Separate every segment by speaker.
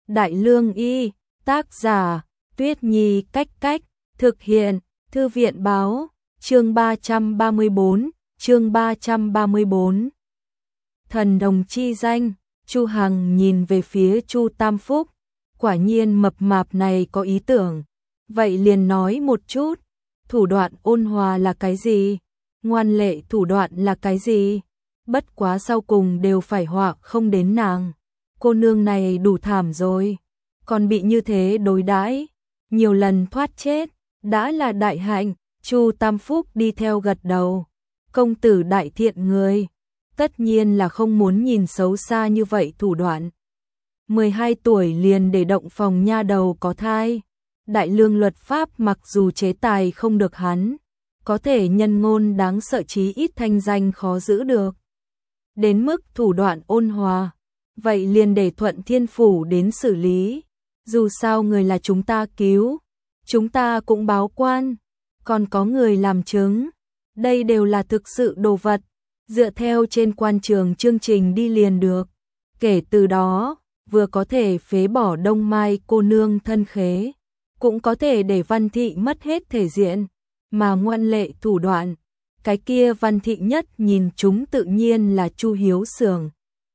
Speaker 1: Đại Lương Y, tác giả, Tuyết Nhi Cách Cách, thực hiện, Thư viện Báo, chương 334. Thần đồng chi danh. Chu Hằng nhìn về phía Chu Tam Phúc, quả nhiên mập mạp này có ý tưởng, vậy liền nói một chút, thủ đoạn ôn hòa là cái gì? Ngoan lệ thủ đoạn là cái gì? Bất quá sau cùng đều phải họa không đến nàng. Cô nương này đủ thảm rồi, còn bị như thế đối đãi, nhiều lần thoát chết, đã là đại hạnh. Chu Tam Phúc đi theo gật đầu. Công tử đại thiện người, tất nhiên là không muốn nhìn xấu xa như vậy thủ đoạn. 12 tuổi liền để động phòng nha đầu có thai. Đại Lương luật pháp mặc dù chế tài không được hắn, có thể nhân ngôn đáng sợ chí ít thanh danh khó giữ được. Đến mức thủ đoạn ôn hòa, vậy liền để Thuận Thiên Phủ đến xử lý. Dù sao người là chúng ta cứu, chúng ta cũng báo quan, còn có người làm chứng. Đây đều là thực sự đồ vật, dựa theo trên quan trường chương trình đi liền được. Kể từ đó, vừa có thể phế bỏ Đông Mai cô nương thân khế, cũng có thể để Văn Thị mất hết thể diện, mà ngoan lệ thủ đoạn. Cái kia Văn Thị nhất nhìn chúng tự nhiên là Chu Hiếu Xưởng.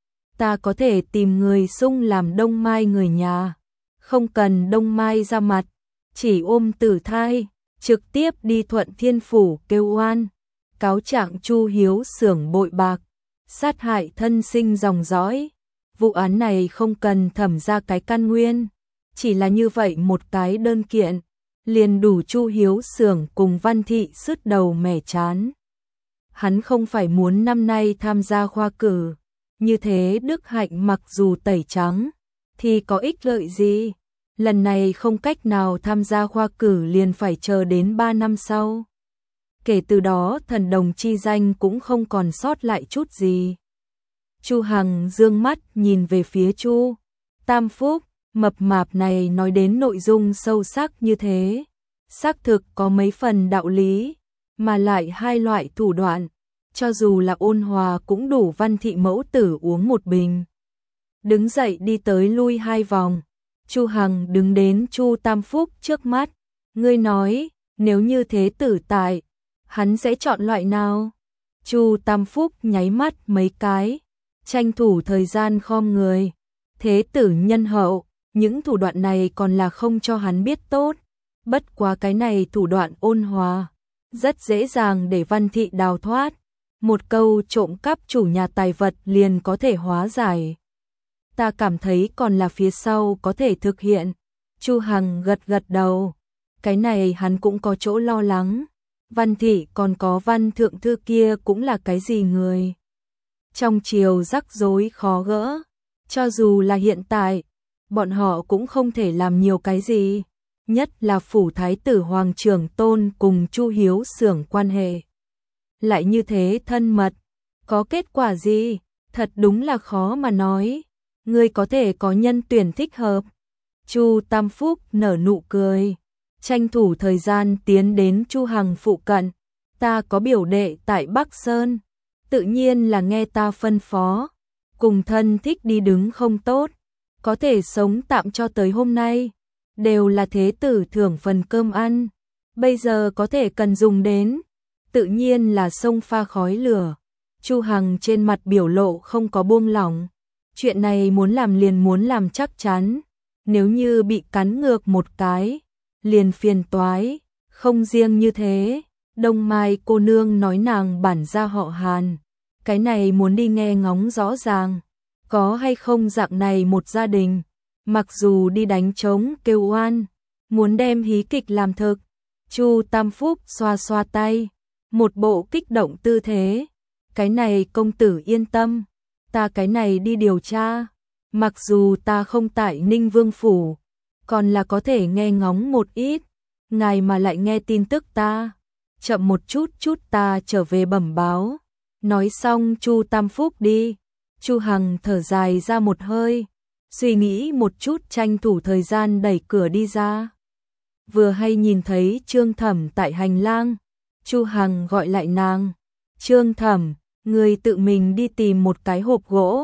Speaker 1: Ta có thể tìm người xung làm Đông Mai người nhà, không cần Đông Mai ra mặt, chỉ ôm tử thai, trực tiếp đi Thuận Thiên Phủ kêu oan, cáo trạng Chu Hiếu Xưởng bội bạc, sát hại thân sinh dòng dõi. Vụ án này không cần thẩm ra cái căn nguyên, chỉ là như vậy một cái đơn kiện, liền đủ Chu Hiếu Xưởng cùng Văn Thị sứt đầu mẻ chán. Hắn không phải muốn năm nay tham gia khoa cử, như thế Đức Hạnh mặc dù tẩy trắng, thì có ích lợi gì? Lần này không cách nào tham gia khoa cử liền phải chờ đến 3 năm sau. Kể từ đó thần đồng chi danh cũng không còn sót lại chút gì. Chu Hằng dương mắt nhìn về phía Chu Tam Phúc, mập mạp này nói đến nội dung sâu sắc như thế, xác thực có mấy phần đạo lý, mà lại hai loại thủ đoạn, cho dù là ôn hòa cũng đủ Văn Thị mẫu tử uống một bình. Đứng dậy đi tới lui 2 vòng, Chu Hằng đứng đến Chu Tam Phúc trước mắt, ngươi nói, nếu như thế tử tại, hắn sẽ chọn loại nào? Chu Tam Phúc nháy mắt mấy cái, tranh thủ thời gian khom người. Thế tử nhân hậu, những thủ đoạn này còn là không cho hắn biết tốt. Bất quá cái này thủ đoạn ôn hòa, rất dễ dàng để Văn Thị đào thoát. Một câu trộm cắp chủ nhà tài vật liền có thể hóa giải. Ta cảm thấy còn là phía sau có thể thực hiện. Chu Hằng gật gật đầu. Cái này hắn cũng có chỗ lo lắng. Văn Thị còn có Văn Thượng Thư kia cũng là cái gì người? Trong triều rắc rối khó gỡ. Cho dù là hiện tại, bọn họ cũng không thể làm nhiều cái gì. Nhất là phủ thái tử Hoàng Trưởng Tôn cùng Chu Hiếu Xưởng quan hệ. Lại như thế thân mật, có kết quả gì? Thật đúng là khó mà nói. Ngươi có thể có nhân tuyển thích hợp. Chu Tam Phúc nở nụ cười, tranh thủ thời gian tiến đến Chu Hằng phụ cận. Ta có biểu đệ tại Bắc Sơn, tự nhiên là nghe ta phân phó. Cùng thân thích đi đứng không tốt, có thể sống tạm cho tới hôm nay, đều là thế tử thưởng phần cơm ăn. Bây giờ có thể cần dùng đến, tự nhiên là sông pha khói lửa. Chu Hằng trên mặt biểu lộ không có buông lỏng. Chuyện này muốn làm liền muốn làm chắc chắn. Nếu như bị cắn ngược một cái, liền phiền toái. Không riêng như thế, Đông Mai cô nương nói nàng bản gia họ Hàn. Cái này muốn đi nghe ngóng rõ ràng. Có hay không dạng này một gia đình, mặc dù đi đánh trống kêu oan, muốn đem hí kịch làm thực. Chu Tam Phúc xoa xoa tay, một bộ kích động tư thế. Cái này công tử yên tâm, ta cái này đi điều tra. Mặc dù ta không tại Ninh Vương Phủ, còn là có thể nghe ngóng một ít. Ngài mà lại nghe tin tức ta, chậm một chút ta trở về bẩm báo. Nói xong Chu Tam Phúc đi. Chu Hằng thở dài ra một hơi, suy nghĩ một chút tranh thủ thời gian đẩy cửa đi ra. Vừa hay nhìn thấy Trương Thẩm tại hành lang, Chu Hằng gọi lại nàng. Trương Thẩm, người tự mình đi tìm một cái hộp gỗ,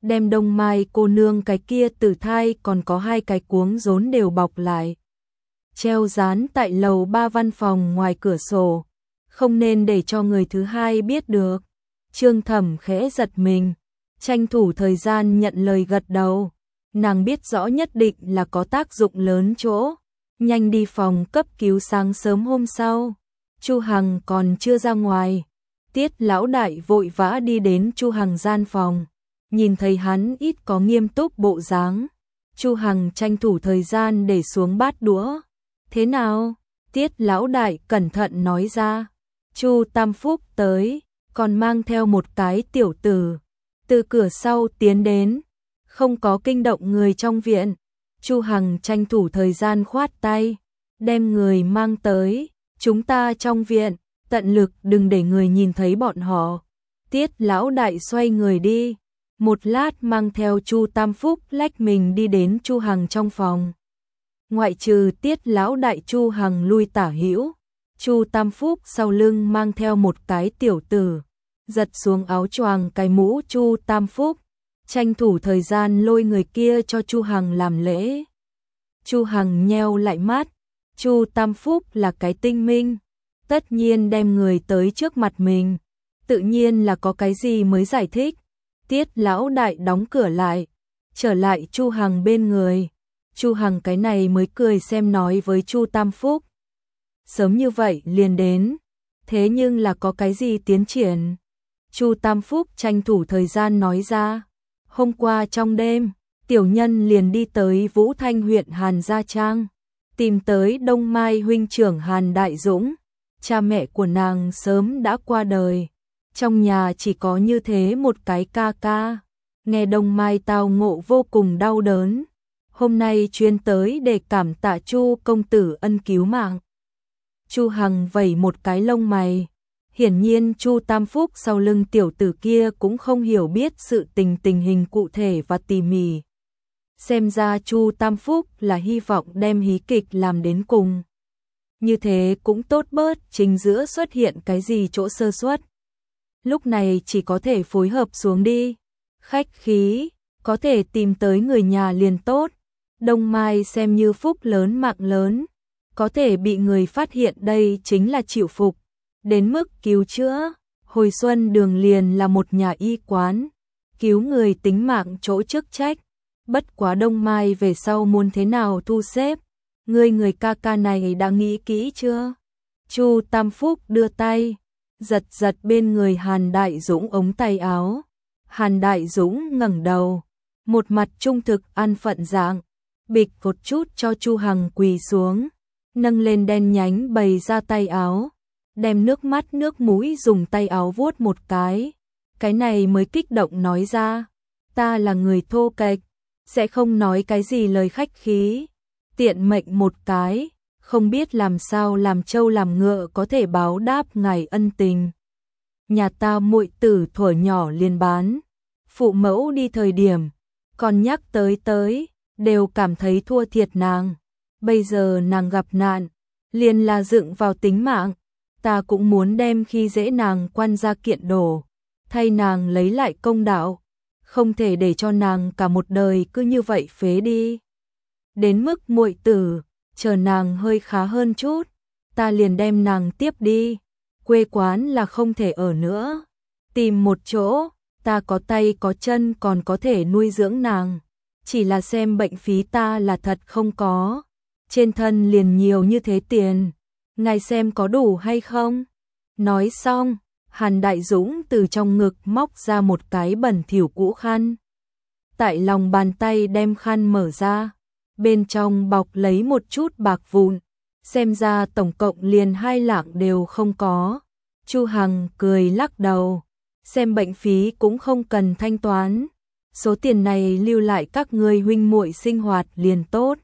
Speaker 1: đem Đông Mai cô nương cái kia tử thai còn có 2 cái cuống rốn đều bọc lại. Treo dán tại lầu 3 văn phòng ngoài cửa sổ, không nên để cho người thứ hai biết được. Trương Thẩm khẽ giật mình, tranh thủ thời gian nhận lời gật đầu. Nàng biết rõ nhất định là có tác dụng lớn chỗ. Nhanh đi phòng cấp cứu sáng sớm hôm sau. Chu Hằng còn chưa ra ngoài. Tiết lão đại vội vã đi đến Chu Hằng gian phòng. Nhìn thấy hắn ít có nghiêm túc bộ dáng. Chu Hằng tranh thủ thời gian để xuống bát đũa. Thế nào? Tiết lão đại cẩn thận nói ra. Chu Tam Phúc tới, còn mang theo một cái tiểu tử. Từ cửa sau tiến đến, không có kinh động người trong viện. Chu Hằng tranh thủ thời gian khoát tay, đem người mang tới. Chúng ta trong viện, tận lực đừng để người nhìn thấy bọn họ. Tiết lão đại xoay người đi. Một lát mang theo Chu Tam Phúc lách mình đi đến Chu Hằng trong phòng. Ngoại trừ Tiết lão đại, Chu Hằng lui tả hữu. Chu Tam Phúc sau lưng mang theo một cái tiểu tử. Giật xuống áo choàng cái mũ Chu Tam Phúc, tranh thủ thời gian lôi người kia cho Chu Hằng làm lễ. Chu Hằng nheo lại mắt. Chu Tam Phúc là cái tinh minh, tất nhiên đem người tới trước mặt mình, tự nhiên là có cái gì mới giải thích. Tiết lão đại đóng cửa lại, trở lại Chu Hằng bên người. Chu Hằng cái này mới cười xem nói với Chu Tam Phúc. Sớm như vậy liền đến, thế nhưng là có cái gì tiến triển? Chu Tam Phúc tranh thủ thời gian nói ra. Hôm qua trong đêm, tiểu nhân liền đi tới Vũ Thanh huyện Hàn Gia Trang, tìm tới Đông Mai huynh trưởng Hàn Đại Dũng. Cha mẹ của nàng sớm đã qua đời, trong nhà chỉ có như thế một cái ca ca. Nghe Đông Mai tao ngộ vô cùng đau đớn, hôm nay chuyên tới để cảm tạ Chu công tử ân cứu mạng. Chu Hằng vẩy một cái lông mày. Hiển nhiên Chu Tam Phúc sau lưng tiểu tử kia cũng không hiểu biết sự tình hình cụ thể và tỉ mỉ. Xem ra Chu Tam Phúc là hy vọng đem hí kịch làm đến cùng. Như thế cũng tốt bớt chính giữa xuất hiện cái gì chỗ sơ suất. Lúc này chỉ có thể phối hợp xuống đi. Khách khí, có thể tìm tới người nhà liền tốt. Đông Mai xem như phúc lớn mạng lớn. Có thể bị người phát hiện đây chính là chịu phục. Đến mức cứu chữa, hồi xuân đường liền là một nhà y quán. Cứu người tính mạng chỗ chức trách. Bất quá Đông Mai về sau muốn thế nào thu xếp. Người ca ca này đã nghĩ kỹ chưa? Chu Tam Phúc đưa tay, giật giật bên người Hàn Đại Dũng ống tay áo. Hàn Đại Dũng ngẩng đầu, một mặt trung thực an phận dạng, bịch một chút cho Chu Hằng quỳ xuống, nâng lên đen nhánh bày ra tay áo, đem nước mắt nước mũi dùng tay áo vuốt một cái này mới kích động nói ra, ta là người thô kệch, sẽ không nói cái gì lời khách khí, tiện mệnh một cái, không biết làm sao làm trâu làm ngựa có thể báo đáp ngài ân tình. Nhà ta muội tử thuở nhỏ liền bán, phụ mẫu đi thời điểm, còn nhắc tới, đều cảm thấy thua thiệt nàng. Bây giờ nàng gặp nạn, liền là dựng vào tính mạng, ta cũng muốn đem khi dễ nàng quan gia kiện đổ, thay nàng lấy lại công đạo, không thể để cho nàng cả một đời cứ như vậy phế đi. Đến mức muội tử, chờ nàng hơi khá hơn chút, ta liền đem nàng tiếp đi, quê quán là không thể ở nữa, tìm một chỗ, ta có tay có chân còn có thể nuôi dưỡng nàng, chỉ là xem bệnh phí ta là thật không có, trên thân liền nhiều như thế tiền, ngài xem có đủ hay không? Nói xong, Hàn Đại Dũng từ trong ngực móc ra một cái bẩn thỉu cũ khăn. Tại lòng bàn tay đem khăn mở ra, bên trong bọc lấy một chút bạc vụn, xem ra tổng cộng liền 2 lạng đều không có. Chu Hằng cười lắc đầu, xem bệnh phí cũng không cần thanh toán, số tiền này lưu lại các ngươi huynh muội sinh hoạt liền tốt.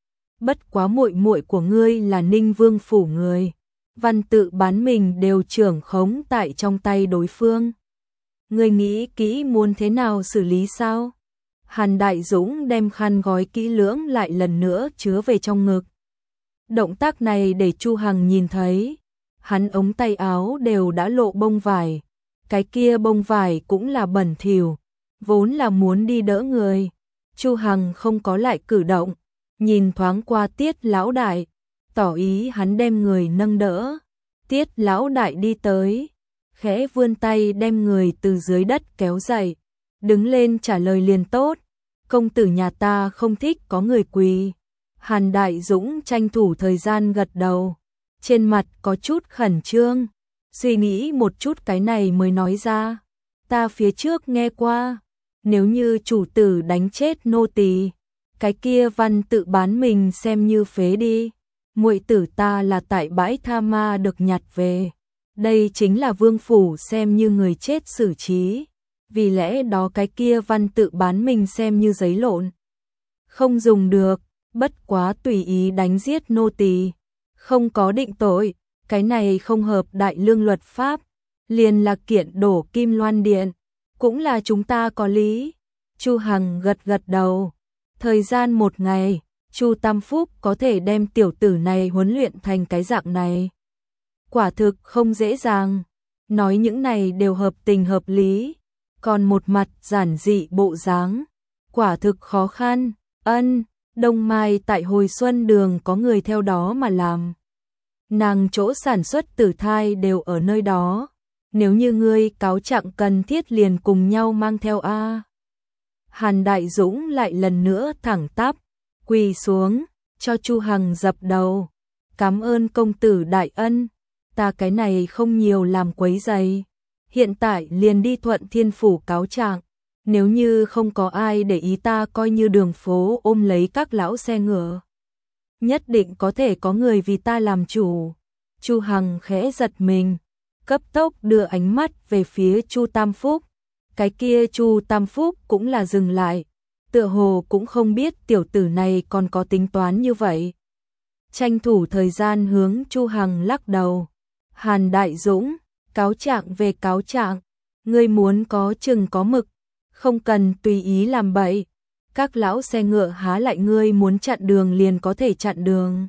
Speaker 1: Bất quá muội muội của ngươi là Ninh Vương phủ người, văn tự bán mình đều trưởng khống tại trong tay đối phương. Ngươi nghĩ kỹ muốn thế nào xử lý sao? Hàn Đại Dũng đem khăn gói kỹ lưỡng lại lần nữa chứa về trong ngực. Động tác này để Chu Hằng nhìn thấy, hắn ống tay áo đều đã lộ bông vải, cái kia bông vải cũng là bẩn thỉu, vốn là muốn đi đỡ người. Chu Hằng không có lại cử động, nhìn thoáng qua Tiết lão đại, tỏ ý hắn đem người nâng đỡ. Tiết lão đại đi tới, khẽ vươn tay đem người từ dưới đất kéo dậy, đứng lên trả lời liền tốt. Công tử nhà ta không thích có người quỳ. Hàn Đại Dũng tranh thủ thời gian gật đầu, trên mặt có chút khẩn trương, suy nghĩ một chút cái này mới nói ra. Ta phía trước nghe qua, nếu như chủ tử đánh chết nô tỳ, cái kia văn tự bán mình xem như phế đi. Muội tử ta là tại bãi tha ma được nhặt về, đây chính là vương phủ xem như người chết xử trí, vì lẽ đó cái kia văn tự bán mình xem như giấy lộn, không dùng được. Bất quá tùy ý đánh giết nô tỳ, không có định tội, cái này không hợp đại lương luật pháp, liền là kiện đổ Kim Loan Điện, cũng là chúng ta có lý. Chu Hằng gật gật đầu, thời gian một ngày, Chu Tam Phúc có thể đem tiểu tử này huấn luyện thành cái dạng này. Quả thực không dễ dàng, nói những này đều hợp tình hợp lý, còn một mặt giản dị bộ dáng, quả thực khó khăn. Đông Mai tại Hồi Xuân Đường có người theo đó mà làm. Nàng chỗ sản xuất tử thai đều ở nơi đó. Nếu như ngươi cáo trạng cần thiết liền cùng nhau mang theo a. Hàn Đại Dũng lại lần nữa thẳng tắp, quỳ xuống, cho Chu Hằng dập đầu. Cảm ơn công tử đại ân, ta cái này không nhiều làm quấy rầy. Hiện tại liền đi Thuận Thiên Phủ cáo trạng. Nếu như không có ai để ý ta coi như đường phố ôm lấy các lão xe ngựa. Nhất định có thể có người vì ta làm chủ. Chu Hằng khẽ giật mình, cấp tốc đưa ánh mắt về phía Chu Tam Phúc. Cái kia Chu Tam Phúc cũng là dừng lại, tựa hồ cũng không biết tiểu tử này còn có tính toán như vậy. Tranh thủ thời gian hướng Chu Hằng lắc đầu. Hàn Đại Dũng, cáo trạng về cáo trạng, ngươi muốn có chừng có mực, không cần tùy ý làm bậy. Các lão xe ngựa há lại ngươi muốn chặn đường liền có thể chặn đường.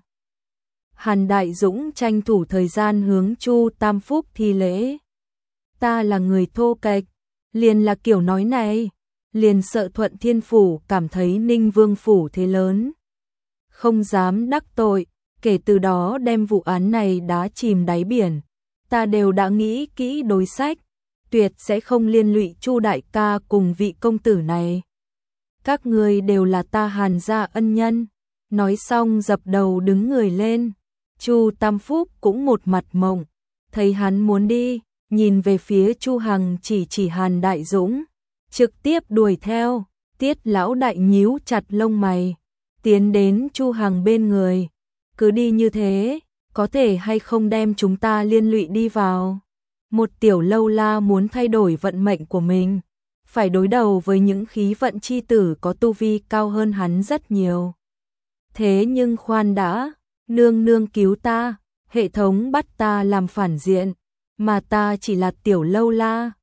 Speaker 1: Hàn Đại Dũng tranh thủ thời gian hướng Chu Tam Phúc thi lễ. Ta là người thô kệch, liền là kiểu nói này, liền sợ Thuận Thiên Phủ cảm thấy Ninh Vương Phủ thế lớn, không dám đắc tội, kể từ đó đem vụ án này đá chìm đáy biển. Ta đều đã nghĩ kỹ đối sách, tuyệt sẽ không liên lụy Chu đại ca cùng vị công tử này. Các ngươi đều là ta Hàn gia ân nhân. Nói xong dập đầu đứng người lên. Chu Tam Phúc cũng một mặt mộng, thấy hắn muốn đi, nhìn về phía Chu Hằng chỉ Hàn Đại Dũng, trực tiếp đuổi theo. Tiết lão đại nhíu chặt lông mày, tiến đến Chu Hằng bên người. Cứ đi như thế, có thể hay không đem chúng ta liên lụy đi vào. Một tiểu lâu la muốn thay đổi vận mệnh của mình, phải đối đầu với những khí vận chi tử có tu vi cao hơn hắn rất nhiều. Thế nhưng khoan đã, nương nương cứu ta, hệ thống bắt ta làm phản diện, mà ta chỉ là tiểu lâu la,